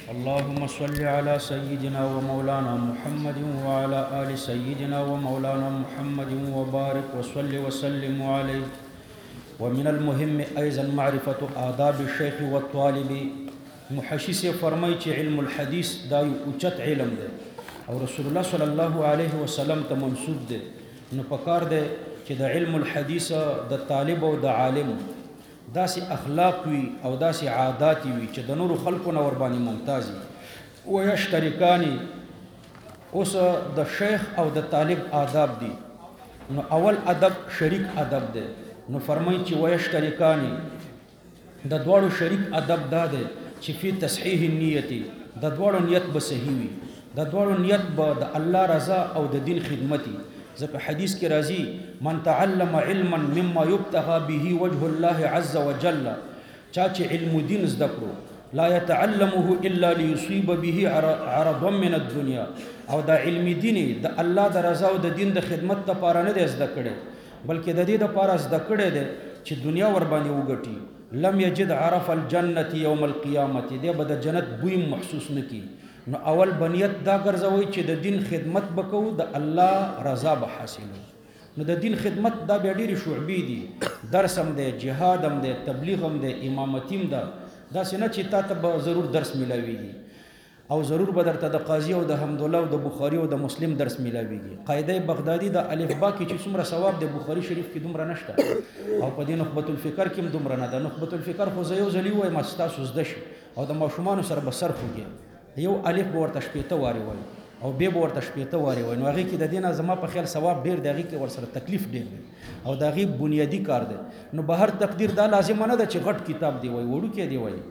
اللهم صل على سيدنا ومولانا محمد وعلى آل سيدنا ومولانا محمد وبارك وصل وسلم عليه. ومن المهم أيضا معرفة آداب الشيخ والطالب. محشي سے فرمائی چې علم الحديث دا یو اوچت علم دی او رسول الله صلی الله علیه وسلم ته منسوب دی. نو پکار دی چې د علم الحديث د طالب او د عالم داسې اخلاق وي او داسې عادات وي چې د نورو خلکو نه ور باندې ممتاز وي. ويشترکاني اوس د شیخ او د طالب آداب دي. نو اول ادب شریک ادب دی. نو فرمایي چې ويشترکاني د دواړو شریک ادب دا دی چې فی تصحیح النیت د دواړو نیت به صحیح وي، د دواړو نیت به د الله رضا او د دین خدمتي. ځکه حدیث کې راځي من تعلم علما مما يبتغى به وجه الله عز وجل، چا چې علم دین زده کړو لا يتعلمه الا ليصيب به عرضا من الدنيا، او دا علم دین د الله د رضا او د دین د خدمت لپاره نه دی زده کړي بلکې د دې لپاره زده کړي دی چې دنیا ور باندې وګټي. لم یجد عرف الجنة یوم القیامت، دی به د جنت بوی محسوس نکي. نو اول بنیت دا ګرځوي چې د دین خدمت بکو، د الله رضا به حاصلو. نو د دین خدمت دا بیا ډېرې شعبې دي، درس هم دی، جهاد هم دی، تبلیغ هم دی، امامت هم ده. داسې نه چې تا ته به ضرور درس میلاویږي او ضرور به درته د قاضي او د حمدالله او د بخاري او د مسلم درس میلاویږي. قاعده بغدادي د الف با کې چې څومره ثواب د بخاري شریف کې دومره نشته او په دې نخبة الفکر کې هم دومره نه ده. نخبة الفکر خو زه یو ځلي ووایم ستاسو زده شي او د ماشومانو سره به سر خوږي، یو الف به ورته شپېته وارې وایي او بیا به ورته شپېته وارې وایي. نو هغې کې د دې نه زما په خیال ثواب ډېر دی، هغې کې ورسره تکلیف ډېر دی او د هغې بنیادي کار دی. نو به هر تقدیر دا لازمه نه ده چې غټ کتاب دی وایي، وړوکی دی وایي،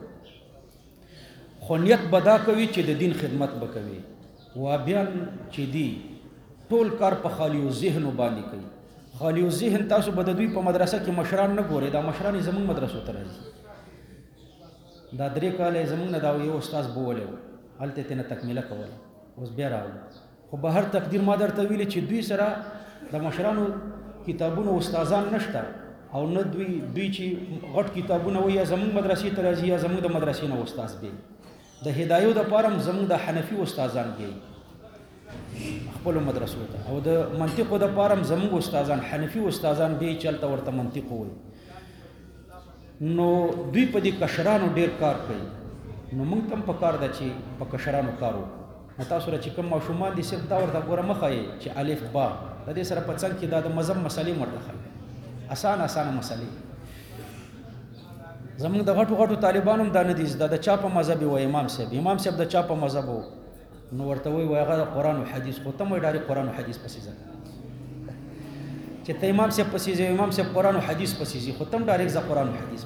خو نیت به دا کوي چې د دین خدمت به کوي. وابیان چې دي ټول کار په خالیو ذهنو باندې کوي. خالیو ذهن تاسو به د دوی په مدرسه کې مشران نه ګورئ، دا مشران یې زموږ مدرسو ته راځي. دا 3 کاله یې زموږ نه دا یو استاذ بولی و، هلته یې نه تکمیله کوله، اوس بیا راغله. خو به هر تقدیر ما درته ویلي چې دوی سره د مشرانو کتابونو استادان نشته او نه دوی چې غټ کتابونه وایي یا زموږ مدرسې ته راځي یا زموږ د مدرسې نه استاذ دی. د هدایو د پاره زموږ د حنفي استادان دی خپل مدرسو ته، او د منطقو د پاره زموږ استادان حنفي استادان دی چلته ورته منطق وایي. نو دوی په دې کشرانو ډیر کار کوي. نو موږ هم په کار ده چې په کشرانو کار وکړو. نو تاسو را چې کوم ماشومان دي صرف دا ورته ګوره مه ښایئ چې الف با د دې سره په څنګ کې دا د مذهب مسلې ورته ښایي، اسانه مسلې. زمونږ د غټو طالبانو هم دا نه دي زده، د چا په مذهب و امام صاحب د چا په مذهب و. نو ورته وایي هغه د قرآن و حدیث، خو ته مو ډایرکټ قرآن و حدیث پسې ځه چې ته امام صاحب پسې ځې، امام صاحب قرآن و حدیث پسې ځي، خو ته هم ډایرکټ ځه قرآن و حدیث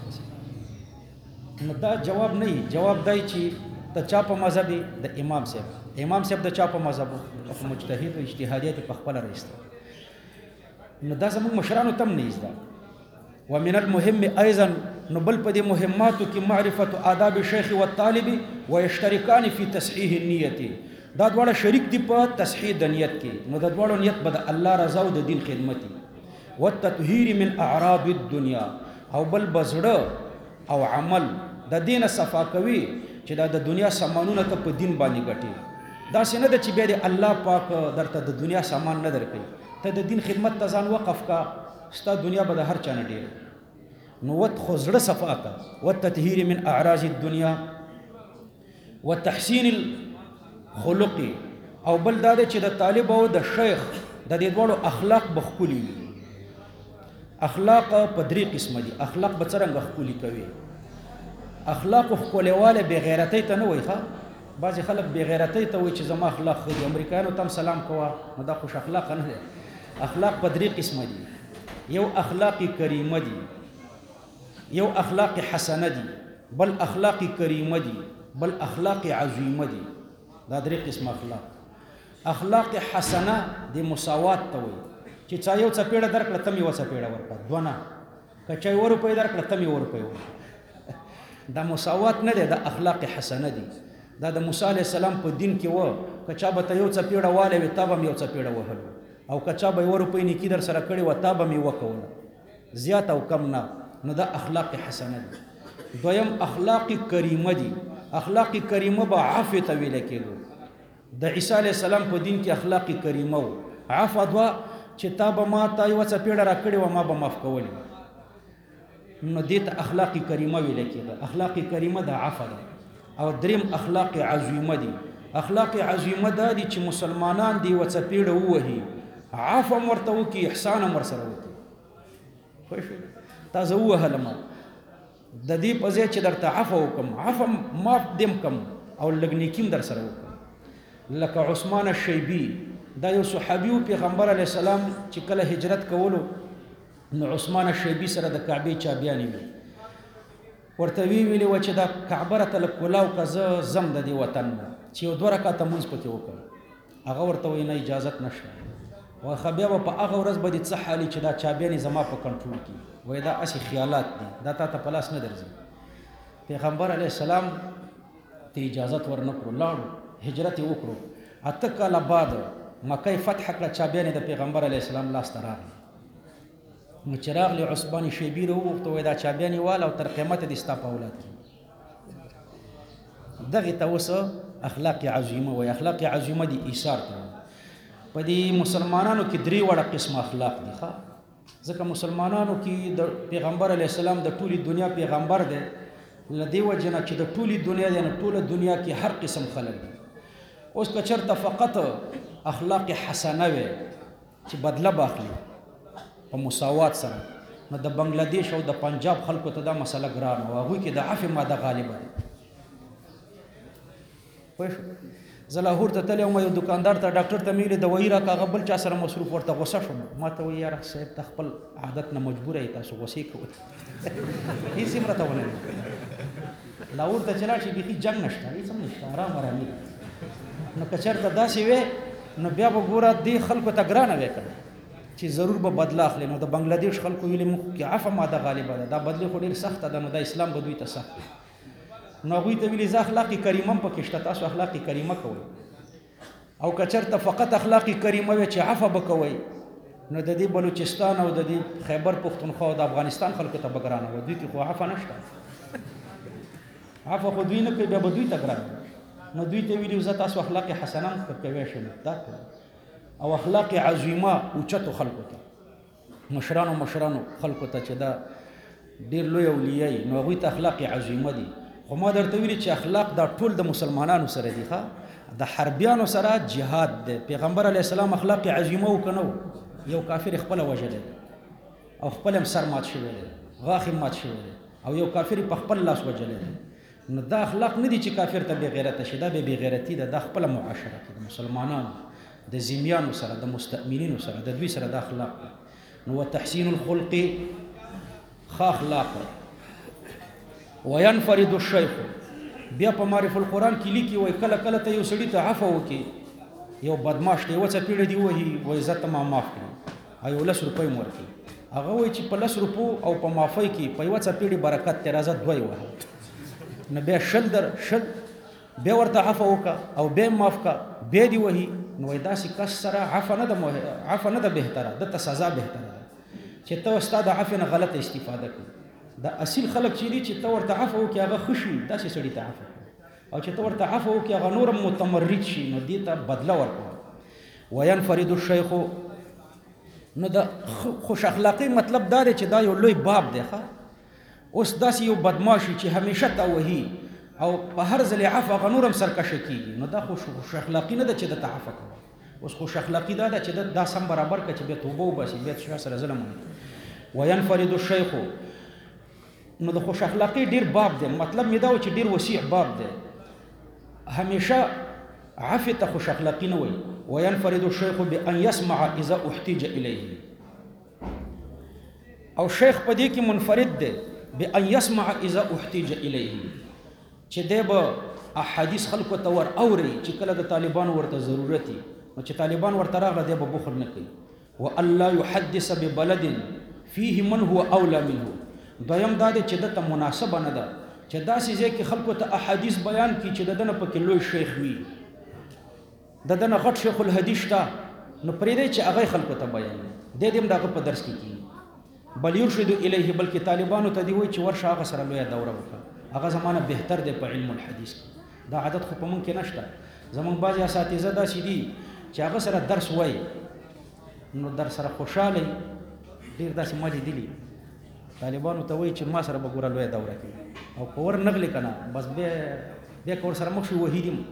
پسې. نو دا جواب نه وي، جواب دی چې د چا په مذهب د امام صاحب د چا په مذهب و، مجتهد و اجتهادیت په خپله راایسته. نو دا زموږ مشرانو ته هم نه زده. ومن المهم ايضا نو بل په دې مهماتو کې معرفت آداب الشیخ والطالب ويشترکان فی تصحیح النیت. دا دواړه شریک دي په تصحیح د نیت کې. نو د دواړو نیت به د الله رضا او د دین خدمتي. والتطهیر من اعراض الدنیا، او بل بزړه او عمل د دین صفا کوي چې دا د دنیا سامانونه ته په دین باندې ګټي. دا څنګه د چې بیا د الله پاک درته د دنیا سامان نه درکړي، ته د دین خدمت ته ځان وقف کا، ستا دنیا به د هر چا نه ډېر. نو خو زړه صفا کا. والتطهیر من اعراض الدنیا وتحسین الخلق، او بل دا چې د طالب او د شیخ د دې دواړو اخلاق به ښکلي وي. اخلاق په 3 قسمه دي. اخلاق به څرنګه ښکلي کوي؟ اخلاق ښکلواله بې غیرتۍ ته نه وایي. ښه بعضې خلک بې غیرتۍ ته وایي چې زما اخلاق ښه دي، امریکایانو ته هم سلام کوه، نو دا خوش اخلاقه نه دی. اخلاق په 3 قسمه دي. یو اخلاق کریمه دي، یو اخلاق حسنه دي، بل اخلاق کریمه دي، بل اخلاق عظیمه دي. دا 3 قسم اخلاق. اخلاق حسنه د مساوات ته وایي چې چا یو څپېړه درکړه ته مې یوه څپېړه ورکړه، دوه نه. که چا 1 روپۍ درکړه ته مې 1 روپۍ ورکړه. دا مساوات نه دی، دا اخلاق حسنه دي. دا د موسی علیه السلام په دین کې و، که چا به ته یو څپېړه والی وي تا به هم یو څپېړه وهلو، او که چا به 1 روپۍ نیکي در سره کړې وه تا به مې وکوله، زیات او کم نه. نو دا اخلاق حسنه دي. دویم اخلاق کریمه دي. اخلاق کریمه به عفو ته ویل کېدو. د عیسی علیه السلام په دین کې اخلاق کریمه و. عفو دوه چې تا به ما ته یوه څپېړه راکړې وه ما به معاف کولی، نو دې ته اخلاق کریمه ویل کېده. اخلاق کریمه د عفو ده. او دریم اخلاق عظیمه دي. اخلاق عظیمه دا دي چې مسلمانان دې یوه څپېړه ووهي، عفو هم ورته وکړي، احسان هم ورسره وکړي. پوه شوې؟ تا زه ووهلم، د دې په ځای چې درته عفو وکړم، عفو معاف دې هم کړم او لږ نیکي هم در سره وکړم. لکه عثمان الشیبي، دا یو صحابي و، پیغمبر علیه السلام چې کله هجرت کولو نو عثمان الشیبي سره د کعبې چابیانې وي. ورته ویلي وه چې دا کعبه راته لږ کولاو که زه ځم د دې وطن نه چې یو 2 رکعته لمونځ پکې وکړم. هغه ورته وایي نه اجازت نشته. وایي ښه بیا به په هغه ورځ به دې څه حالي چې دا چابیانې زما په کنټرول کې. وایي دا هسې خیالات دي، دا تا ته په لاس نه درځي. پیغمبر علیه السلام ته اجازت ورنه کړو، لاړو هجرت یې وکړو. 8 کاله بعد مکه فتح کړه، چابیانې د پیغمبر علیه السلام لاس ته راغلې. نو چې راغلې عثمان شیبي راوغوښته، وایي دا چابیانې واله او تر قیامته دې ستا په اولاد کې. دغې ته اوس اخلاق عظیمه وایي. اخلاق عظیمه دي ایثار ته. په دې مسلمانانو کې 3 وړه قسم اخلاق دي. ځکه مسلمانانو کې د پیغمبر علیه السلام د ټولې دنیا پیغمبر دی، له دې وجې نه چې د ټولې دنیا دی، نه ټوله دنیا کې هر قسم خلک دي. اوس که چېرته فقط اخلاق حسنه وي چې بدله به اخلي په مساوات سره، نو د بنګلادیش او د پنجاب خلکو ته دا مسله ګرانه وه. هغوی کې د عفو ماده غالبه ده. پوه شو؟ زه لاهور ته تللی وم، یو دکاندار ته ډاکټر ته مې ویلې دوايي راکړه، هغه بل چا سره مصروف. ورته غوسه شوم، ما ته وایي یاره صاحب ته خپل عادت نه مجبوره یې، تاسو غوسې کوئ. هېڅ هم راته ونه ویل. لاهور ته چې لاړ شي بیخي جنګ نشته، هېڅ هم نشته، ارام ارامي ده. نو که چېرته داسې وی نو بیا به ګوره دې خلکو ته ګرانه وی کړه چې ضرور به بدله اخلي. نو د بنګلادیش خلکو ویلې موږ کې عفو ماده غالبه ده، دا بدلې خو ډېر سخته ده، نو دا اسلام به دوی ته سخت دی. نو هغوی ته ویلې زه اخلاق کریمه هم پکې شته، تاسو اخلاق کریمه کوئ. او که چېرته فقط اخلاق کریمه وي چې عفو به کوئ، نو د دې بلوچستان او د دې خیبر پښتونخوا او د افغانستان خلکو ته به ګرانه وي. دوی کې خو عفو نشته، عفو خو دوی نه کوي، بیا به دوی ته ګرانه. نو دوی ته ویلي زه تاسو اخلاق حسنه هم کوی شم، دا او اخلاق عظیمه اوچتو خلکو ته، مشرانو خلکو ته چې دا ډېر لوی اولیاء، نو هغوی ته اخلاق عظیمه دي. خو ما درته ویلي چې اخلاق دا ټول د مسلمانانو سره دي. د حربیانو سره جهاد دی. پیغمبر علیه السلام اخلاق عظیمه وکنو، یو کافر خپله وژلی او خپل هم سر مات شوی دی، غاښ هم مات شوی دی، او یو کافر په خپل لاس وژلی دی. نو دا اخلاق نه دي چې کافر ته بې غیرته شي، دا بې غیرتي ده. دا خپله معاشره کې د مسلمانانو د ذمیانو سره، د مستأمنینو سره، د دوی سره دا اخلاق ده. نو وتحسین الخلق ښه اخلاق ده. وینفرد الشیخ، بیا په معرف القرآن کې لیکي وایي کله کله ته یو سړي ته عفو وکړي، یو بدماش دی، یوه څپېړه دي ووهي، وایي زه ته ما معاف کړي او یو 10 روپۍ م ورکړي. هغه وایي چې په 10 روپو او په معافۍ کې په یوه څپېړې برکت دی، راځه 2 یې وهه. نو بیا 10 بیا ورته عفو وکړه او بیا معاف کړه، بیا دې وهي. نو وایي داسې کس سره عفو نه ده بهتره، دته سزا بهتره ده چې ته ستا د عفو نه غلطه استفاده کړي. دا اصیل خلک چې دي چې ته ورته عفو وکړې هغه ښه شي، داسې سړي ته عفو کړه، او چې ته ورته عفو وکړې هغه نور هم متمرد شي، نو دې ته بدله ورکړه. وینفرد الشیخ، نو د خوش اخلاقۍ مطلب دا دی چې دا یو لوی باب دی. اوس داسې یو بدماشي چې همیشه ته وهي او په هر ځل عفو هغه نور هم سرکشه کېږي، نو دا خوش اخلاقي نه ده چې دته عفو کوه. اوس خوش اخلاقي دا ده چې دا سم برابر کړه چې بیا توبه وباسي، بیا چا سره ظلم ونه. وینفرد الشیخ، نو د خوش اخلاقۍ ډېر باب دی. مطلب مې دا و چې ډېر وسیع باب دی. همیشه عفو ته خوش اخلاقي نه وایي. وینفرد الشیخ بان یسمع اذا احتیج الیه، او شیخ په دې کې منفرد دی بان یسمع اذا احتیج الیه، چې دی به احادیث خلکو ته ور اوري چې کله د طالبانو ورته ضرورت وي، نو چې طالبان ورته راغله دی به بخل نه کوي. وان لا يحدث ببلد فيه من هو اولى منه، دویم دا دی چې دته مناسبه نه ده چې داسې ځای کې خلکو ته احادیث بیان کړي چې د ده نه پکې لوی شیخ وي، د ده نه غټ شیخ الحدیث شته، نو پرېږدی چې هغه خلکو ته بیانوي، دی دې هم د هغه په درس کې کېږي. بل یرشد الیه، بلکې طالبانو ته دی وایي چې ورشه هغه سره لویه دوره وکړه، هغه زمانه بهتر دی په علم الحدیث دا عادت خو په مونږ کې نشته زمونږ بعضې اساتذه داسې دي چې هغه سره درس وایي نو در سره خوشحاله ډېر داسې ما لیدلي طالبانو ته وایي چې ما سره به ګوره لویه دوره کوي او که ور نغلې که نه بس بیا که ورسره مخ شي وحید یم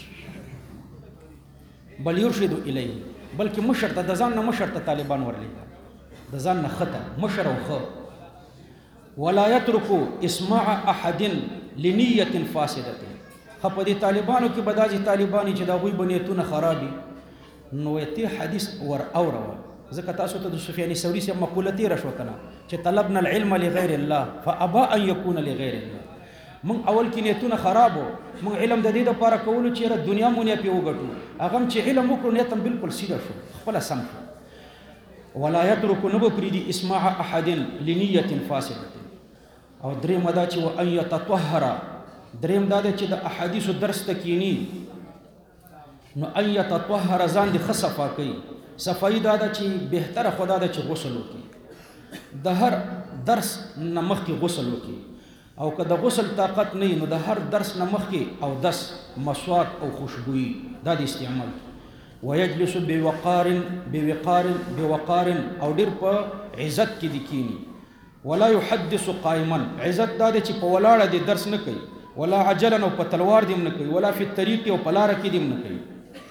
بل یرشد الیه بلکې مشر ته د ځان نه مشر ته طالبان ورلیږه د ځان نه ښه ته مشر او ښه ولا يترك اسماع احد لنیة فاسده خو په دې طالبانو کې به داسې طالبان چې د هغوی به نیتونه خرابي نو ته حدیث ور اوروه ځکه تاسو ته د سفیان ثوري صاحب مقوله تېره شوه که نه چې طلبنا العلم لغیر الله فابا ان یکون لغیر الله موږ اول کې نیتونه خراب وو موږ علم د دې دپاره کولو چې یاره دنیا مونیا پې وګټو هغه هم چې علم وکړو نیت هم بلکل سیده شو خپله سم شو ولا یترک نه به پرېږدي اسماع احد لنیة فاسده او درېیمه دا چې وان یتطهر درېیم دا دی چې د احادیثو درس ته کیني نو ان یتطهر ځان دې ښه صفا کوي صفایي دا ده چې بهتره خو دا ده چې غسل وکړي د هر درس نه مخکې غسل وکړي او که د غسل طاقت نه نو د هر درس نه مخکې او دس مسواک او خوشبویي دا د استعمال ویجلس بوقار او ډېر په عزت کې دي کینی ولا يحدث قائما عزت دا دی چې په ولاړه دې درس نه کوي ولا عجلا او په تلوار دې نه کوي ولا فی الطریق او په لاره کې دې نه کوي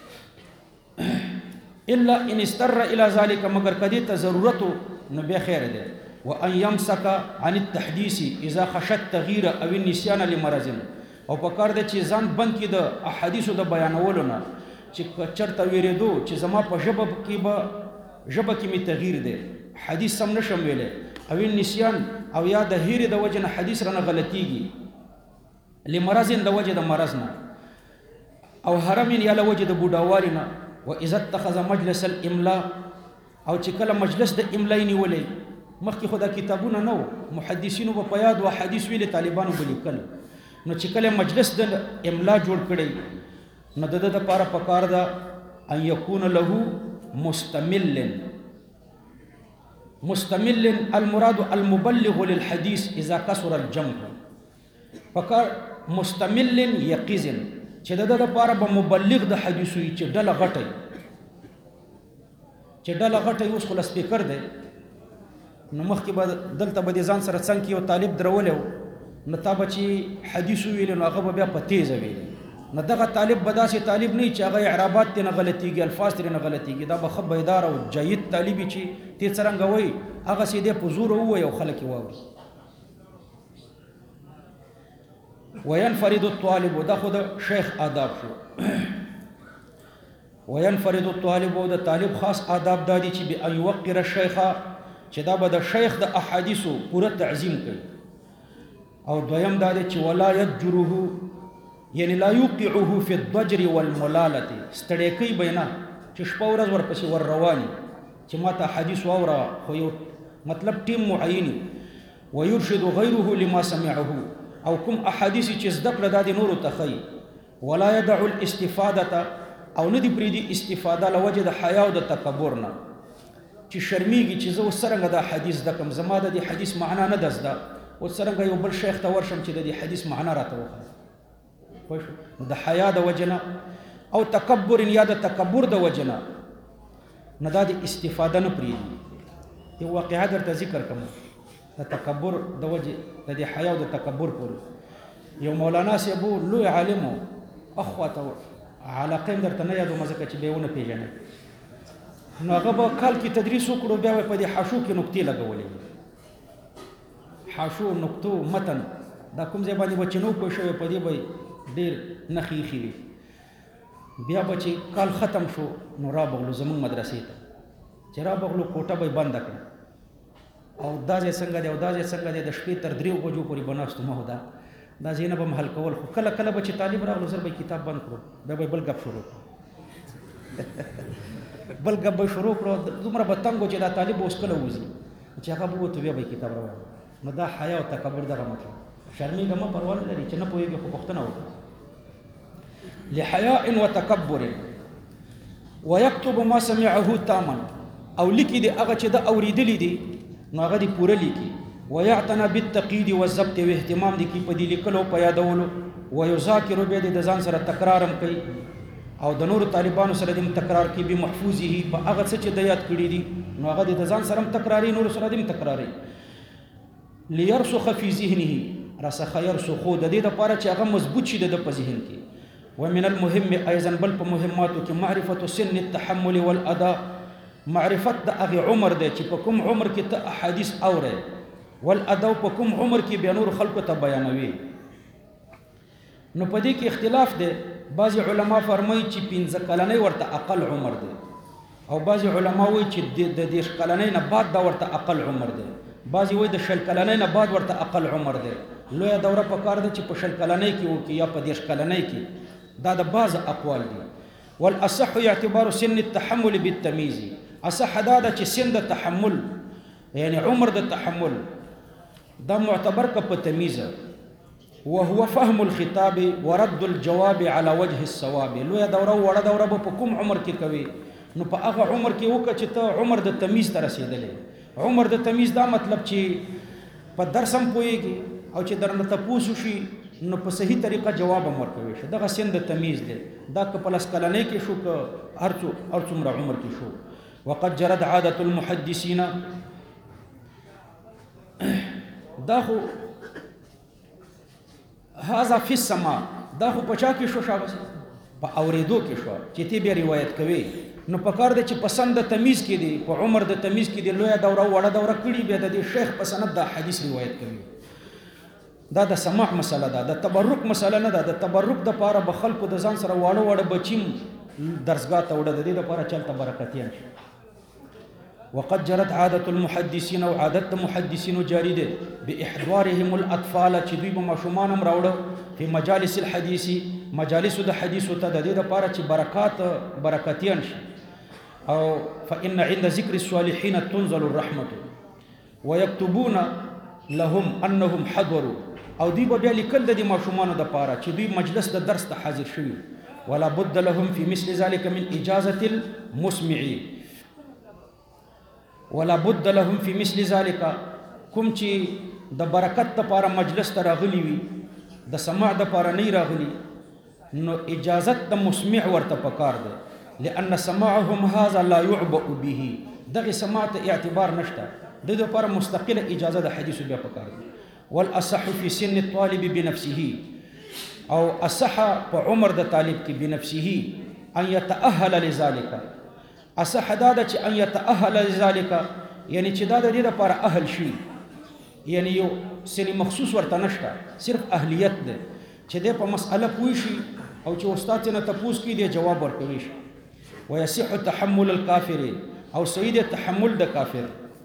الا ان استر الى ذلك مگر کدی ته ضرورت نو به خیر ده وان يمسك عن التحديث اذا خشى التغيير او النسيان لمرض او په کار ده چې ځان بند کړي د احادیثو د بیانولو نه چې چرته ویریدو چې زما په ژبه کې می تغییر ده حدیث سم نشم ویلې او النسيان او یا د هیره د وجه نه حدیث رانه غلطیږي لمرض د وجه د مرض نه او حرم یا له وجه د بوډاوالي نه واذا اتخذ مجلس الاملاء او چې کله مجلس د املاء نیولې مخکې خو دا کتابونه نو محدثینو په یاد او حدیث ویلي طالبانو بلیکل نو چې کله مجلس د املاء جوړ کړي نو د لپاره پکار ده ان یکون له مستمل المراد المبلغ للحديث اذا كثر الجمع پکار مستمل یقظ چې د لپاره به مبلغ د حدیث وي چې ډله غټي اوس خو سپیکر دی نو مخکې به دلته به ځان سره څنګه یو طالب درولې نو تا به چې حدیث ویل نو هغه به بیا په تیزه ویل نو دغه طالب به داسې طالب نه چې هغه اعرابات ته نه غلطيږي الفاظ ته نه غلطيږي دا به خبر اداره او جيد طالب چې ته څنګه وای هغه سیده په زور وای او خلک واوري وينفرد الطالب دا خود شیخ آداب شو وينفرد الطالب دا طالب خاص آداب دادی چې به يوقر الشيخ چې دا به د شیخ د احادیثو پوره تعظیم کوي او دویم دا دی چې ولا يجره یعنی لا يوقعه في الضجر والملاله ستړی کوي بینا چې شپه ورځ ورپسې ور رواني چې ماته حدیث واوره خو یو مطلب ټیم معینی ويرشد غيره لما سمعه او کوم احادیث چې زده کړه د نورو تخی ولا يدع الاستفاده او ندی پریدي استفاده لوجه د حیا او د تکبر نه چې شرمېږي چې زه وسرنګ د حدیث د کوم زما د حدیث معنا نه دزده او سرنګ یو بل شیخ ته ورشم چې د حدیث معنا راته وخه پوه د حیا د وجنه او تکبر یا د تکبر د وجنه نه د استفاده نه پریدي یو واقعه درته ذکر کوم د تکبر د وجه د حیا او د تکبر پورې یو مولانا سیبو لوی عالم اخواته علاقه درته نه یادو مزه چې بهونه پیژنې نو هغه به کال کې تدریس وکړو بیا په دې حاشو کې نقطې لګولې حاشو نقطو متن دا کوم ځای باندې بچنو په شوی په دې به ډېر نخې خېوي بیا به چې کال ختم شو نو را بغلو زمونږ مدرسې ته چې را بغلو کوټه به بند کړه او دا ځای څنګه دی او دا ځای څنګه دی د شپې تر 3 بجو پورې بناستو مو دا ځای نه به حل کول خو کله کله به چې طالب راغلو زر به کتاب بند کړو بیا به بل غب شروع بل غب به شروع کړو دومره به تنګ چې دا طالب اوس کله وځي چې هغه به وته بیا به کتاب راوړي نو دا حیا او تکبر دغه مطلب شرمېږه ما پروا نه لري چې نه پوهېږي خو پوښتنه وکړه لحیاء وتکبر ويكتب ما سمعه تاما او لیکي دی هغه چې د اوریدلی دی نو هغه دی پوره لیکي ويعتنى بالتقييد والضبط او اهتمام دي کی په دې لیکلو په یادولو ويذاکر به د ځان سره تکرارم کوي او د نور طالبانو سره د تکرار کی به محفوظه په هغه څه چې د یاد کړی دي نو هغه د ځان سره تکراری نور سره د تکراری ليرسخ في ذهنه رسخ يرسخ د دې لپاره چې هغه مضبوط شي د په ذهن کې ومن المهم ايضا بل په مهماتو کې معرفه سن التحمل والاداء معرفت د هغه عمر دی چې په کوم عمر کې ته احادیث اوره والاداء په کوم عمر کې به نور خلکو ته بیانوي نو په دې کې اختلاف دی بعض علما فرمایي چې 15 کلنۍ ورته اقل عمر دی او بعض علما وایي چې د 10 کلنۍ نه بعد دا ورته اقل عمر دی بعض وایي د 10 کلنۍ نه بعد ورته اقل عمر دی لوی دوره په کار دی چې په 10 کلنۍ کې وکي یا په 10 کلنۍ کې دا د بعض اقوال دي والاصح اعتبار سن التحمل بالتمييز اصح دا چې سن د تحمل یعنی عمر د تحمل دا معتبر کا په تمیز وهو فهم الخطاب ورد الجواب على وجه الصواب لوی دوره وړه دوره په کوم عمر کې کوي نو په هغه عمر کې وکړه چې ته عمر د تمیز ته رسیدلې عمر د تمیز دا مطلب چې په درس هم پوهیږي او چې درنه تاسو شي نو په صحیح طریقه جواب هم ورکوي شي دغه سن د تمیز دی دا که په لاس کلنۍ کې شو که هر څومره عمر کې شو وقد جرت عادة المحدثين دا خو هذا في السماع دا خو پچا کې شو شابه په اوریدو کې شو چې تی به روایت کوي نو پکار دی چې پسند د تمیز کې دی په عمر د تمیز کې دی لوی دوره وړه دوره کړي به د شیخ په سند د حدیث روایت کوي دا د سماع مسله ده د تبرک مسله نه ده د تبرک د پاره به خلکو د ځان سره واړه واړه بچیم درسګاه ته وړه د دې لپاره چلته برکتيان شي وقد جرت عادة المحدثين او عادت المحدثين جاری ده باحضارهم الاطفال چې دوی به ماشومان هم راوړه په مجالس الحديث مجالس د حدیث ته د دې لپاره چې برکتيان شي او فإن عند ذكر الصالحين تنزل الرحمة ويكتبون لهم انهم حضروا او دوی به بیا لیکل د ماشومان د لپاره چې دوی مجلس د درس ته حاضر شوي ولا بد لهم في مثل ذلك من اجازة المسمعين ولا بد لهم في مثل ذلك کوم چې د برکت لپاره مجلس ته راغلي وي د سماع لپاره نه راغلي نو اجازت د مسمع ورته پکار ده لأن سماعهم هذا لا يعبأ به دغه سماع ته اعتبار نشته د دې لپاره مستقله اجازه د حدیث بیا پکار ده والاصح في سن الطالب بنفسه او اصح په عمر د طالب کې بنفسه ان يتأهل لذلك اصح دا چې ان يتأهل لذلك یعنی چې دا د دې لپاره اهل شي یعنی یو سری مخصوص ورته نشته صرف اهلیت ده چې د په مسأله پوي شي او چې استاد نه تاسو کې دی جواب ورکوي شي ويصح تحمل الكافر او سید تحمل د کافر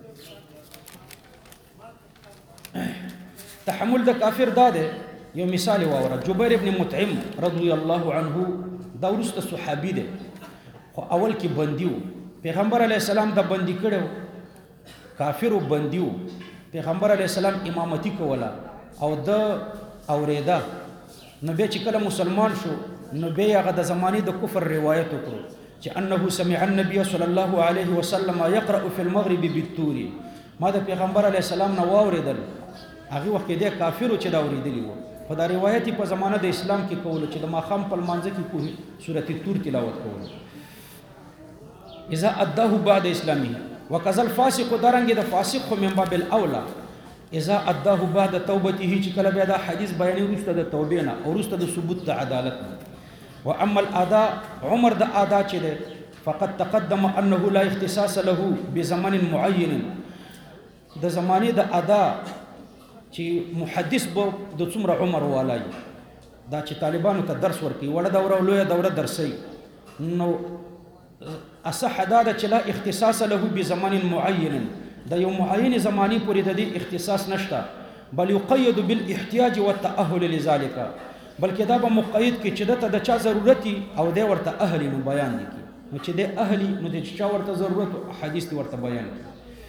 تحمل د کافر دا ده یو مثال واوره جبیر ابن مطعم رضی الله عنه دا ورسته صحابي ده خو اول کې بندیو پیغمبر علی السلام د بندي کړو کافرو بندیو پیغمبر علی السلام امامتی کوله او د اوریدا نو به چې کله مسلمان شو نو به هغه د زمانی د کفر روایت وکړو چې انه سمع النبي صلی الله علیه وسلم يقرأ في المغرب بالتور ما د پیغمبر علی السلام نو اوریدل هغه وخت د کافرو چې دا اوریدلی وو په دا روایت په زمانه د اسلام کې کول چې د ماخام په منځ کې په سورته تور تلاوت کول اذا اداه بعد اسلامه وكذا الفاسق درنګ د فاسق خو من باب الاولى اذا اداه بعد توبته چې کله بیا دا حدیث بیان ورسته د توبې نه او ورسته د ثبوت د عدالت نه واما الاداء عمر د ادا چې ده فقد تقدم انه لا اختصاص له بزمن معين د زمانه د ادا چې محدث به د څومره عمر والای دا چې طالبانو ته درس ورکي وړه دوره لوی دوره درسي نو اصح دا چې لا اختصاص له بزمان معين دا یو معین زمانی پورې د دې اختصاص نشته بل يقيد بالاحتياج والتأهل لذلك بلکې دا به مقید کې چې د چا ضرورت او د ورته اهلی نو بیان دي نو چې د اهلی نو د چا ورته ضرورت حدیث ورته بیان دي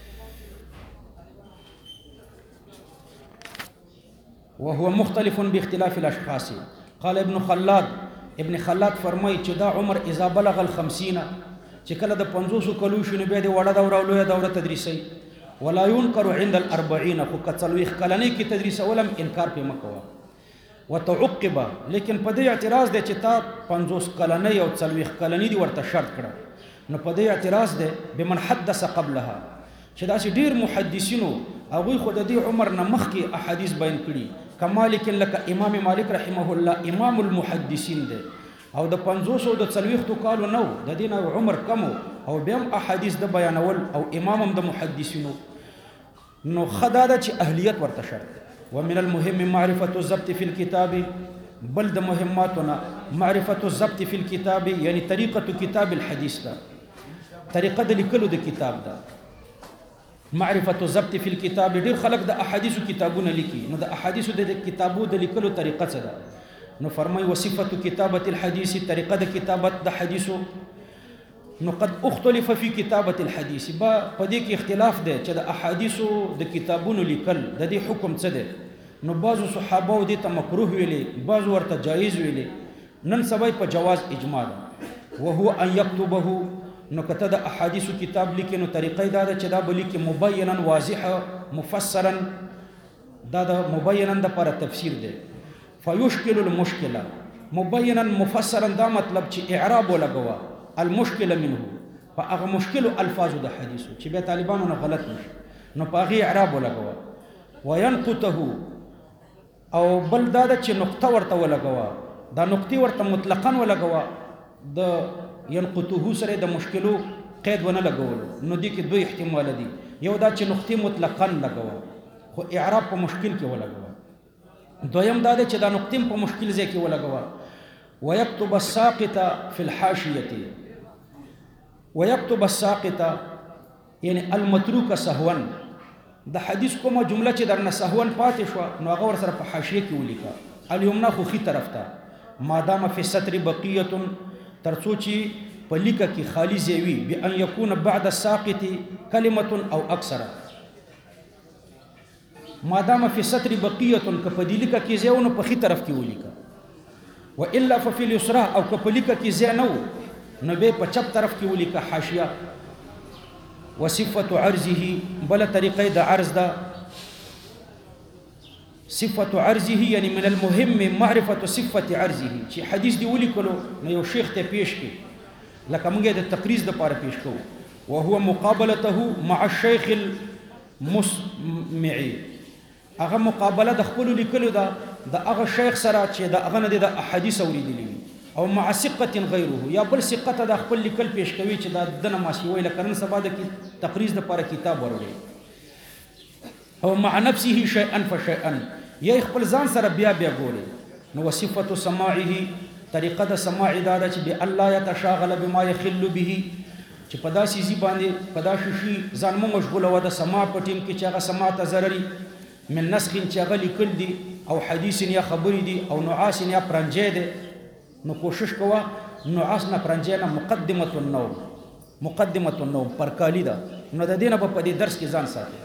وهو مختلف باختلاف الاشخاص قال ابن خلاد فرمای چې دا عمر اذا بلغ ال50 چې کله د 500 کلو شنو به د وړه دوره لوی دوره تدریسي ولا ينكر عند الأربعين خو كتلويخ کلنی کی تدریس اولم انکار پی مکوا وتعقب لیکن په دې اعتراض دی چې تا 50 کلنی او تلويخ کلنی دی ورته شرط کړه نو په دې اعتراض دی بمن حدث قبلها چې دا ډیر محدثینو هغه خو د دې عمر نه مخکې احادیث بیان کړي کمالک لك امام مالک رحمه الله امام المحدثین دی او د 500 او د 40 کالو نو د دین عمر کم او بیا احادیث د بیانول او امام د محدثینو نو خداده چې اهلیت ورته شرط ومن المهم معرفة الضبط في الكتاب بل د مهماتنا معرفة الضبط في الكتاب يعني طريقة كتاب الحديث دا طريقة د لیکلو د کتاب دا معرفة الضبط في الكتاب ډیر خلق د احادیث کتابونه لیکي نو د احادیث د کتابو د لیکلو طریقه څه ده نو فرمای وصفة كتابة الحديث طریقه د کتابت د حدیثو نو قد اختلف في كتابة الحديث با پدې کې اختلاف دی چې د احادیثو د کتابونو لیکل د دې حکم څه دی نو بعضو صحابه دې ته مکروه ویلي بعضو ورته جایز ویلي نن سبا په جواز اجماع ده وهو ان يكتبه نو کته د احادیثو کتاب لیکي نو طریقې دا ده چې دا بلی کې مبینا واضحا مفسرا دا د مبینا د پر تفسیر دی فيشكل المشكله مبینا مفسرا دا مطلب چې اعراب ولګوا المشكله منه فاغه مشکل الفاظ د حدیثو چې به طالبانو نه غلط نشي نو پاغي اعراب ولګوا وينقطه او بل دا چې نقطه ورته ولګوا دا نقطه ورته مطلقاً ولګوا د ينقطه سره د مشکلو قید ونه لګول نو دي کې دوه احتمال دي یو دا چې نقطه مطلقاً لګوا خو اعراب په مشکل کې ولګوا دویم دا چې دا نقطه په مشکل ځای کې ولګوا ويكتب الساقط في الحاشيه ويكتب الساقط يعني المتروك سهوا د حدیث کومه جمله چې درنه سهوا پاتې شو نو هغه ور سره په حاشیه کې ولیکا اليمنى خو خي طرف ته مادام فی الستر بقیه ترڅو چې په لیکه کې خالی زیوی بان یکون بعد الساقط کلمه او اکثر مادام فی الستر بقیه ک په لیکه کې زیو نو په خي طرف کې ولیکا والا ففي اليسرى او ک په لیکه کې زی نو نو به په چپ طرف کې ولیکا حاشیه وصفة عرضه بل طريقه د عرض دا صفة عرضه يعني من المهم معرفة صفة عرضه چې حدیث دی ولیکلو نو یو شیخ ته پیش کی لکه موږ د تقریض د پاره پیش کوو وهو مقابلته مع الشيخ المسمع هغه مقابله د خپل لیکلو دا د هغه شیخ سره چې د هغه نه د احادیث اوریدلی او مع ثقه غیره یا بل ثقه د خپل لیکل پیش کوي چې دا دنه ماشي ویل کړن سبا د تقریض د لپاره کتاب وروړي او مع نفسه شيئا فشيئا یا خپل ځان سره بیا ګوري نو وصفه سماعه طریقه د سماع دا چې به الله يتشاغل بما يخل به چې په داسې زی باندې په داسې شي ځان مو مشغوله و د سماع په ټیم کې چې هغه سماع ته ضرري من نسخ چې هغه لیکل دي او حدیث یا خبري دي او نعاس یا پرنجې دي نو کوشش کوا نعاس نه پرنجې نه مقدمه النوم پرکالی دا نو د دینه په دې درس کې ځان ساتي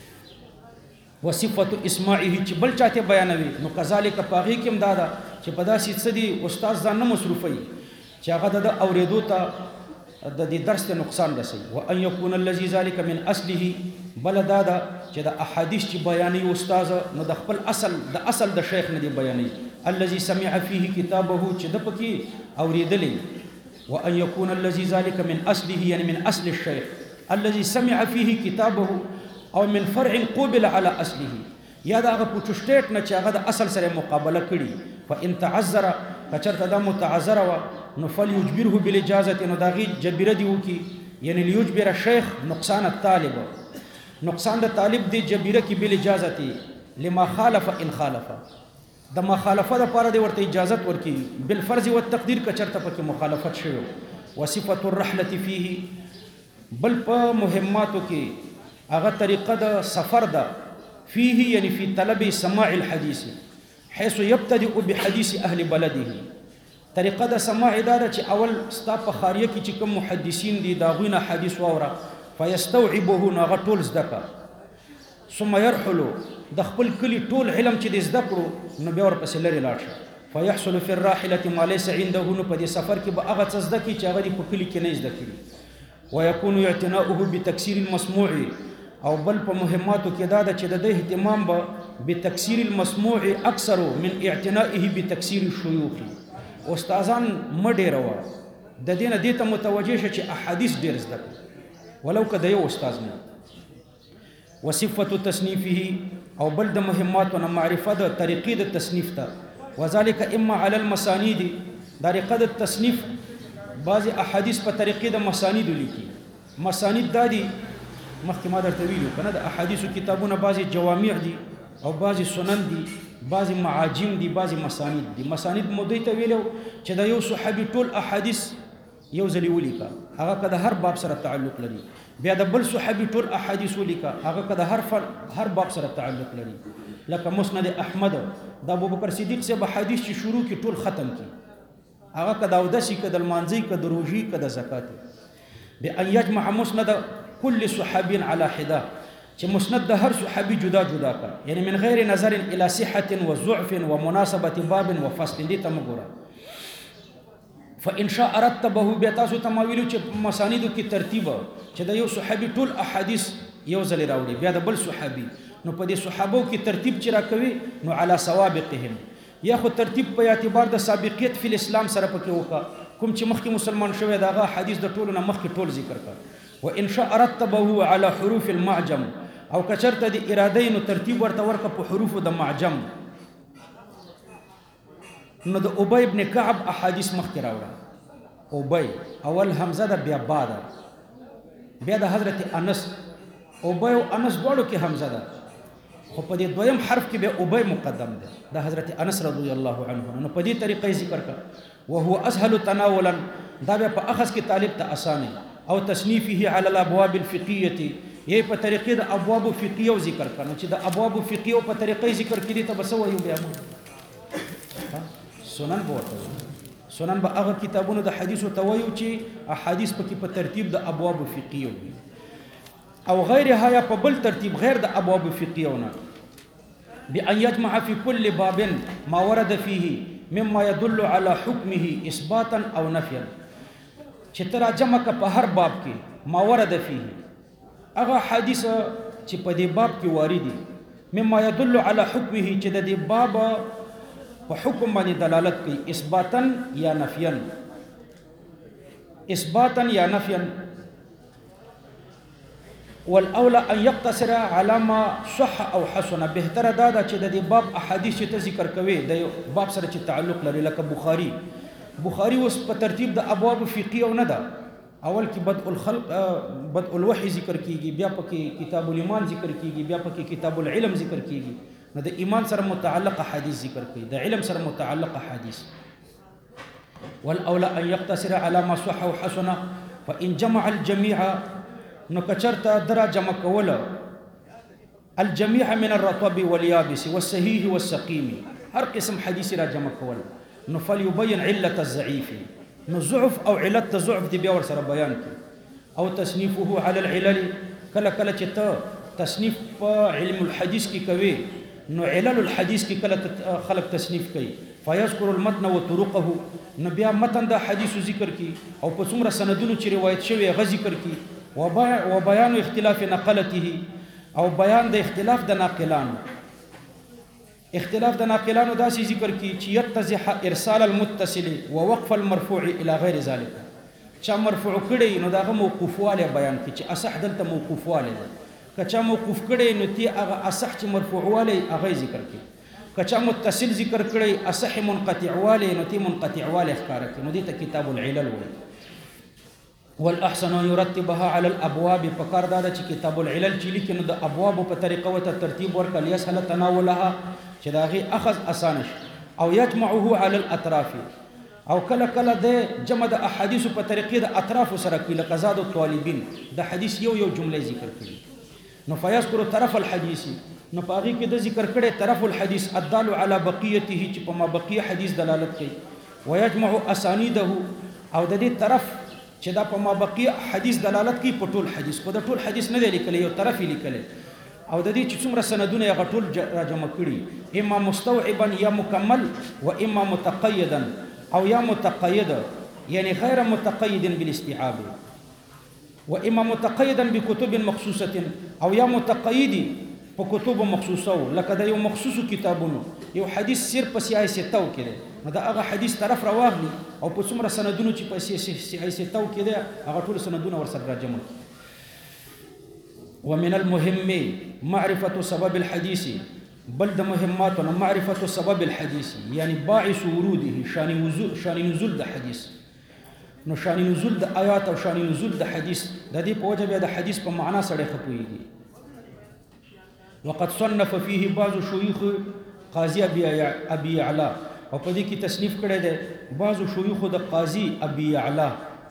وصفه اسماعه چې بل چاته بیانوي نو کذالک پاغي کې امدادا چې په داسې څه دي استاد ځان نه مصروفي چې هغه د اوریدو ته د دې درس ته نقصان رسي او ان يكون الذي ذلك من اصله بل دادا چې د احادیث چې بیانې استاد نو د خپل اصل د شیخ نه دی بیانې الذي سمع فيه كتابه چې د پکې اوریدلې وان يكون الذي ذلك من اصله يعني من اصل الشيخ الذي سمع فيه كتابه او من فرع قبل على اصله یا دا هغه پوچشټیټ نه چې هغه د اصل سره مقابله کړي فان تعذر کچرته دا متعذر و نو فليجبره بالاجازه نو داغي جبره دی وکي یعنی ليجبر الشيخ نقصان الطالب نقصان د طالب دی جبره کی بالاجازه لما خالف ان خالف د مخالفت لپاره دی ورته اجازه ورکي بالفرض والتقدير کچرته پکې مخالفت شوی وصفه الرحله فيه بل په مهماتو کې هغه طریقه د سفر ده فيه يعني في طلب سماع الحديث حيث يبتدئ بحديث اهل بلده طریقه د سماع اداره چې اول ستا په خاریه کې چې کوم محدثین دي دا غوینه حدیث واوره فيستوعبه نغه ټول زدکا ثم يرحل د خپل کلی ټول علم چې د زده کړو نو بیا ورپسې لري لاړ شه فيحصل في الراحله ما ليس عنده نو په دې سفر کې به هغه څه زده کی چې هغه په کلی کې نه زده کړي ويكون اعتناؤه بتكسير المسموع او بل په مهماتو کې دا ده چې د دې اهتمام به بتکثیر المسموع اکثر من اعتنائه بتکثیر الشيوخ. استادان مډیروا د دې نه دې ته متوجه شي چې احادیث ډیر زده ولو که د یو استاد نه. وصفه تصنیفه او بل د مهماتو معرفه د طریقې د تصنیف ته، وذلك اما على المسانید، طریقه د تصنیف بعض احادیث په طریقې د مسانید لیکي. مسانید دا دي مخکې ما درته ویلو کنه د احادیثو کتابونه بعضی جوامع دي او بعضی سنن دي، بعضی معاجم دي، بعضی مسانید دي. مسانید مو دوی ته ویلو چې د یو صحابي ټول احادیث یو ځلې ولیکا، هغه که د هر باب سره تعلق لري. بیا د بل صحابي ټول احادیث ولیکا، هغه که د هر باب سره تعلق لري. لکه مسند احمد د ابوبکر صدیق سے به حدیث چې شروع کی ټول ختم کی، هغه که د اودسی که د لمانځي که د روژې که د زکات. بأن يجمع مسند كل صحابي على حده، چې مسند د هر صحابي جدا جدا کا، یعنی من غیر نظر الى صحه وضعف ومناسبه باب وفصل. دې ته مګوره. فان شاء رتبه، بیا تاسو ته ما ویلو چې مسانیدو کې ترتیب چې د یو صحابي ټول احادیث یو ځل راوړي، بیا د بل صحابي نو په دې صحابو کې ترتیب چې راکوي نو علی سوابقهم، یا خو ترتیب په اعتبار د سابقیت فی الاسلام سره پکې وکا، کوم چې مخکې مسلمان شوی داغه حدیث د ټولو نه مخکې ټول ذکر کړ. وان شاء رتبه على حروف المعجم، او کچرته د ارادې نو ترتیب ورته ورکه په حروف د معجم. نو د ابی ابن کعب احادیث مخکې راوړه، ابی اول حمزه د بیا با ده، بیا د حضرت انس، ابی او انس دواړو کې حمزه ده، خو په دې دویم حرف کې به ابی مقدم ده د حضرت انس رضی الله عنه. نو په دې طریقې ذکر کړه. وهو اسهل تناولا، دا به په اخذ کې طالب ته اسانه، او تصنیفه على الابواب الفقهيه، یې په طریقې د ابواب فقهیه ذکر کړه. چې د ابواب فقهیه په طریقې ذکر کړي ته بسو یو بیا سنن بوته، سنن به هغه کتابونو د حدیثو تویو چې احادیث پکې په ترتیب د ابواب فقهیه وي، او غیرها یا په بل ترتیب غیر د ابواب فقهیونه. بأن يجمع في كل باب ما ورد فيه مما يدل على حكمه اثباتا او نفيا، چې تر جمع ک په هر باب کې ما ورد فيه هغه حدیث چې په دې باب کې وارد دي، مما يدل على حكمه چې د دې باب په حکم باندې دلالت کوي، اثباتا یا نفيا، اثباتا یا نفيا. والاولى ان يقتصر على ما صح او حسن، بهتره دا چې د دې باب احادیث ته ذکر کوي د باب سره چې تعلق لري. لکه بخاری اوس په ترتیب د ابواب فقهیه نه ده، اول کې بدء الخلق بدء الوحی ذکر کیږي، بیا پکې کتاب الایمان ذکر کیږي، بیا پکې کتاب العلم ذکر کیږي. نو د ایمان سره متعلق حدیث ذکر کوي، د علم سره متعلق حدیث. والاولى ان يقتصر على ما صح وحسن، فان جمع الجميع، نو کچرته درا جمع کوله الجميع من الرطب واليابس والصحيح والسقيم، هر قسم حدیث را جمع کوله. نو فليبين علة الضعيف، نو ضعف او علت ضعف دی بیا ور سره بیان کی. او تصنیفه على العلل، کله کله چې ته تصنیف په علم الحديث کې کوي نو علل الحديث کې کله خلق تصنیف کوي. فيذكر المتن وطرقه، نو بیا متن د حدیث ذکر کی او په څومره سندونو چې روایت شوی غ ذکر کی. وبيان اختلاف نقلته، او بیان د اختلاف د ناقلانو. اختلاف د ناقلانو داسې ذکر کی چې يتضح ارسال المتصل ووقف المرفوع الى غیر ذلك، چا مرفوع کړي نو داغه موقوفواله بیان کی چې اصح دلته موقوفواله ده، کچا موقوف کړي نو تی هغه اصح چې مرفوعواله هغه ذکر کی، کچا متصل ذکر کړي اصح منقطعواله نو تی منقطعواله ښکار کی. نو دې ته کتاب العلل وایي. والاحسن ان يرتبها على الابواب، فقر دا چې کتاب العلل چې لیکنو د ابواب په طریقه او ترتیب ورکړل يسهل تناولها، چې داغي اخذ اسانه، او يجمعه على الاطراف، او کله کله د جمع د احادیث په طریقې د اطراف سره کې لکه زاد الطالبین د حدیث یو جمله ذکر کړي. نو فیذكر طرف الحديث، نو پاغي کې د ذکر کړي طرف الحديث الدال على بقيته چې په ما بقيه حدیث دلالت کوي. ويجمع اسانيده، او د دې طرف چې دا په ما بقيه حدیث دلالت کوي په ټول حدیث، خو د ټول حدیث نه لیکل، یو طرف لیکل، او د دې چې څومره سندونه یې غټول راجمع کړي، اما مستوعبا یا مکمل، و اما متقیدا او یا متقید، یعنی غیر متقید بالاستيعاب. وإما متقيدا بكتب مخصوصة او یا متقیدی په کتب مخصوصه لکه د یو مخصوص کتابونو یو حدیث صرف په سیاي ستو کې دی نو دا هغه حدیث طرف راوغلی او په څومره سندونو چې په سیاي ستو کې دی هغه ټول سندونه ورسره راجمع. ومن المهم معرفة سبب الحديث بل د مهماتنا معرفة سبب الحديث يعني باعث وروده شان نزول د حديث نو شان نزول د آیات او شان نزول د حدیث د دې په وجه بیا د حدیث په معنا سره خپويږي. وقد صنف فيه بعض شيوخ قاضي ابي يعلى او په دې کې تصنیف کړی دی بعض شيوخ د قاضي ابي يعلى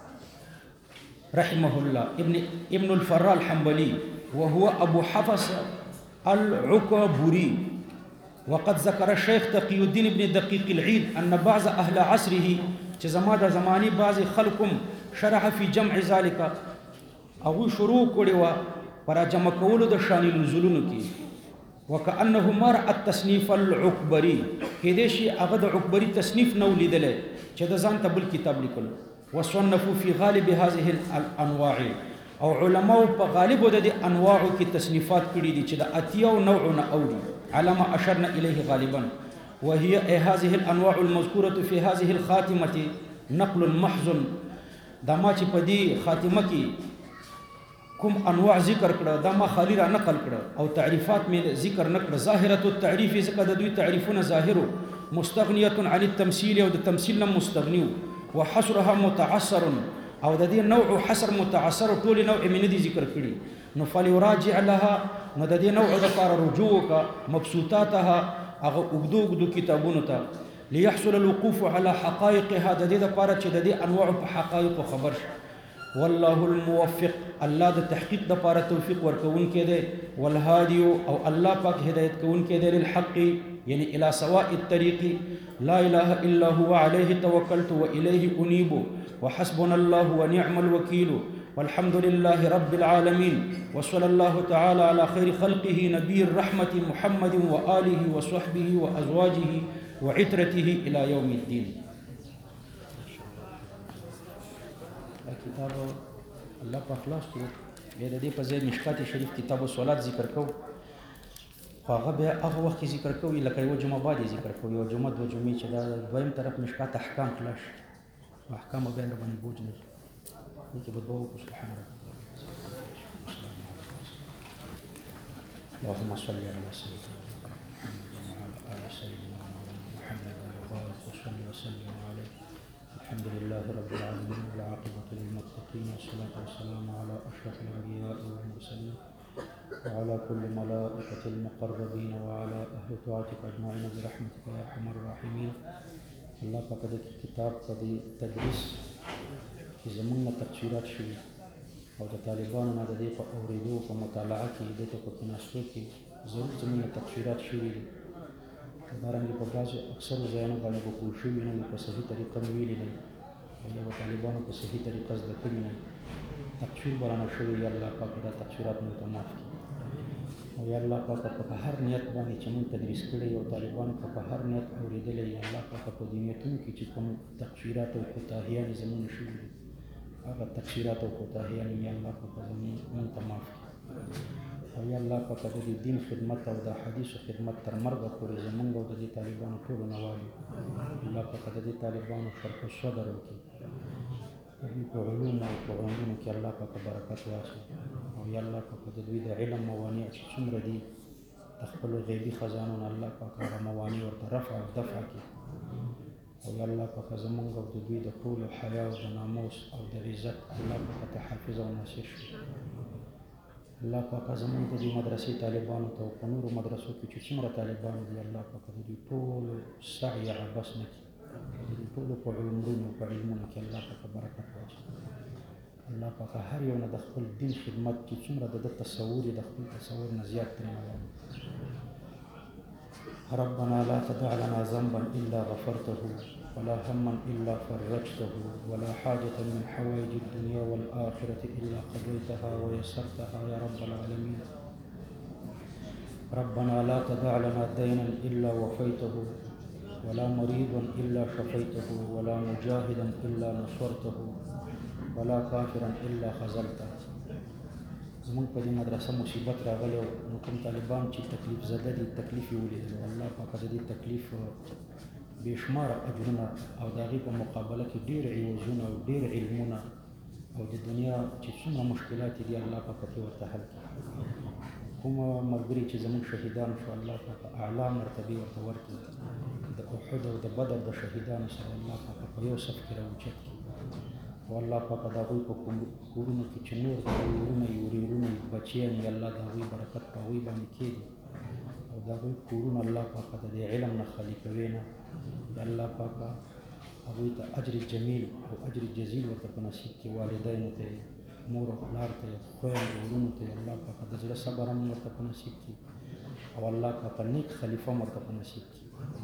رحمه الله ابن الفراء الحنبلي وهو ابو حفص العكبري. وقد ذكر الشيخ تقي الدين بن دقيق العيد ان بعض اهل عصره چې زما د زماني بعض خلقم شرح في جمع ذلك او شروع کړي وا پر جمع کولو د شان نزولونو کې وكانه مر التصنيف العكبري کې دې شي هغه د عكبري تصنیف نو لیدل چې د ځان ته بل کتاب لیکل وصنفوا في غالب هذه الانواع او علماء په غالب د انواع کې تصنیفات کړي دي چې د اتیاو نوعونه اوري علامه اشرنا الیه غالبا وهي هذه الانواع المذكوره في هذه الخاتمه نقل محض دا ما چې په دې خاتمه کې کوم انواع ذکر کړه دا ما خالی را نقل کړه او تعریفات مې ذکر نکړه. ظاهره التعریف ذکر د دوی تعریفونه ظاهرو مستغنیه عن التمثيل او د تمثيل نه مستغنیو وحصرها متعسر او د دې نوع حصر متعسر ټول نوع من دي ذکر کړي نو فليراجع لها نو د دې نوع د لپاره رجوع کا مبسوطاتها هغه اوږدو کتابونو ته ليحصل الوقوف على حقائقها د دې لپاره چې د دې انواع په حقایق خبر شي. والله الموفق الله د تحقیق د لپاره توفیق ورکون کې دی والهادي او الله پاک هدایت کون کې دی للحق يعني الى سواء الطريق لا اله الا هو عليه توكلت واليه انيب وحسبنا الله ونعم الوكيل والحمد لله رب العالمين وصلى الله تعالى على خير خلقه نبي الرحمة محمد وآله وصحبه وأزواجه وعترته إلى يوم الدين. كتاب الله بخلاص بیا د دې په ځای مشکات شریف کتاب الصلات ذکر کو خو هغه بیا هغه وخت ذکر کوي لکه یو جمعه بعد ذکر کوي یو جمعه دو جمعې چې دا دویم طرف مشکات احکام خلاص احکام بیان باندې بوج نه دي بدو سبحان الله اللهم صل على سيدنا محمد وعلى آل سيدنا محمد وبارك وصل وسلم عليه. الحمد لله رب العالمين والعاقبة للمتقين والصلاة والسلام على أشرف الأنبياء والمرسلين وعلى كل ملائكة المقربين وعلى أهل طاعتك أجمعين برحمتك يا أرحم الراحمين. الله پاک د کتاب په تدریس کې زمونږ تقصیرات شوي او د طالبانو نه د دې په اورېدو په مطالعه کې د ته په کېناستو کې ضرور زمونږ تقصیرات شوي دي. همدارنګه په بعضو اکثرو ځایونو باندې به پوه شوي نه وي په صحیح طریقه مې ویلي نه او یا به طالبانو په صحیح طریقه زده کړي نه تقصیر به رانه شوي. یا الله پاک دا تقصیرات مونږ ته معاف کړي او یا الله پاک په هر نیت باندې چې مونږ تدریس کړی او طالبانو په هر نیت اورېدلی یا الله پاک په دې نیتونو کې چې کوم تقصیرات او کوتاهیانې زمونږ شوي دي هغه تقصیرات او کوتاهیانې یا الله پاک مونږ ته معاف کړي او یا الله پاک د دې دین خدمت او د حدیثو خدمت تر مرګه پورې زمونږ او د دې طالبانو ټولو نه والي. الله پاک د دې طالبانو شرح الصدر وکړي په علوم او په علومو کې الله پاک برکت واچوي او یا الله پاک د دوی د علم موانع چې څومره دي د خپلو غیبي خزانو نه الله پاک هغه موانع ورته رفع او دفع کړي او یا الله پاک زمونږ او د دوی د ټولو حیا او د ناموس او د عزت الله پاک ته حافظ او ناصر شي. الله پاک زمونږ د دې مدرسې طالبانو ته او په نورو مدرسو کې چې څومره طالبان دي الله پاک د دوی ټولو سعی عبس نه کړي د دوی ټولو په عمرونو په علمونو کې الله پاک برکت واچوي. الله پاک هر یو نه د خپل دین خدمت کې څومره د تصور د خپل تصور نه زیات ترېنه وایي. ربنا لا تدع لنا ذنبا إلا غفرته ولا هما إلا فرجته ولا حاجة من حوائج الدنيا والآخرة إلا قضيتها ويسرتها يا رب العالمين. ربنا لا تدع لنا دينا إلا وفيته ولا مريضا إلا شفيته ولا مجاهدا إلا نصرته ولا كافرا إلا خذلته زمونږ په دې مدرسه مصیبت راغلی نو کوم طالبان چې تکلیف زده دي تکلیف یې ولیدلو الله پاک د دې تکلیف بې شماره اجرونه او د هغې په مقابله کې ډېر عوضونه او ډېر علمونه او د دنیا چې څومره مشکلات دي الله پاک پکې ورته حل کړي. کوم ملګري چې زموږ شهیدان شو الله پاک اعلی مرتبې ورته ورکړي. د احد او د بدر د شهیدانو سره الله پاک په یو صف کې راوچت کړي او الله پاک د هغوی په کورونو کې چې نور د ورونه یې ورېرونه یې بچیان یې الله د هغوی برکت په هغوی باندې کېږي او د هغوی کورونه الله پاک د دې علم نه خالي کوي نه د الله پاک هغوی ته اجر جمیل او اجر جزیل ورته په نصیب کړي. والدینو ته مور او پلار ته خویندو ورونو ته الله پاک د زړه صبر هم ورته په نصیب کړي او الله پاک نیک خلیفه هم ورته په نصیب کړي.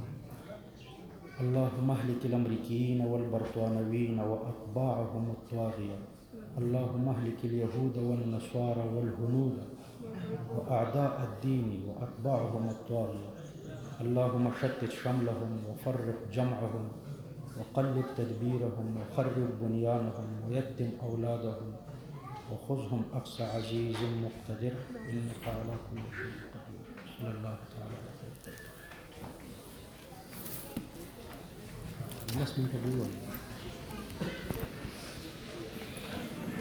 اللهم اهلك الامريكيين والبرطانويين واتباعهم الطاغيه. اللهم اهلك اليهود والنصارى والهنود واعداء الدين واتباعهم الطاغيه. اللهم شتت شملهم وفرق جمعهم وقلب تدبيرهم وخرب بنيانهم ويتم اولادهم وخذهم اقصى عزيز مقتدر انك على كل شيء قدير. صلى الله تعالى عليه وسلم. الناس من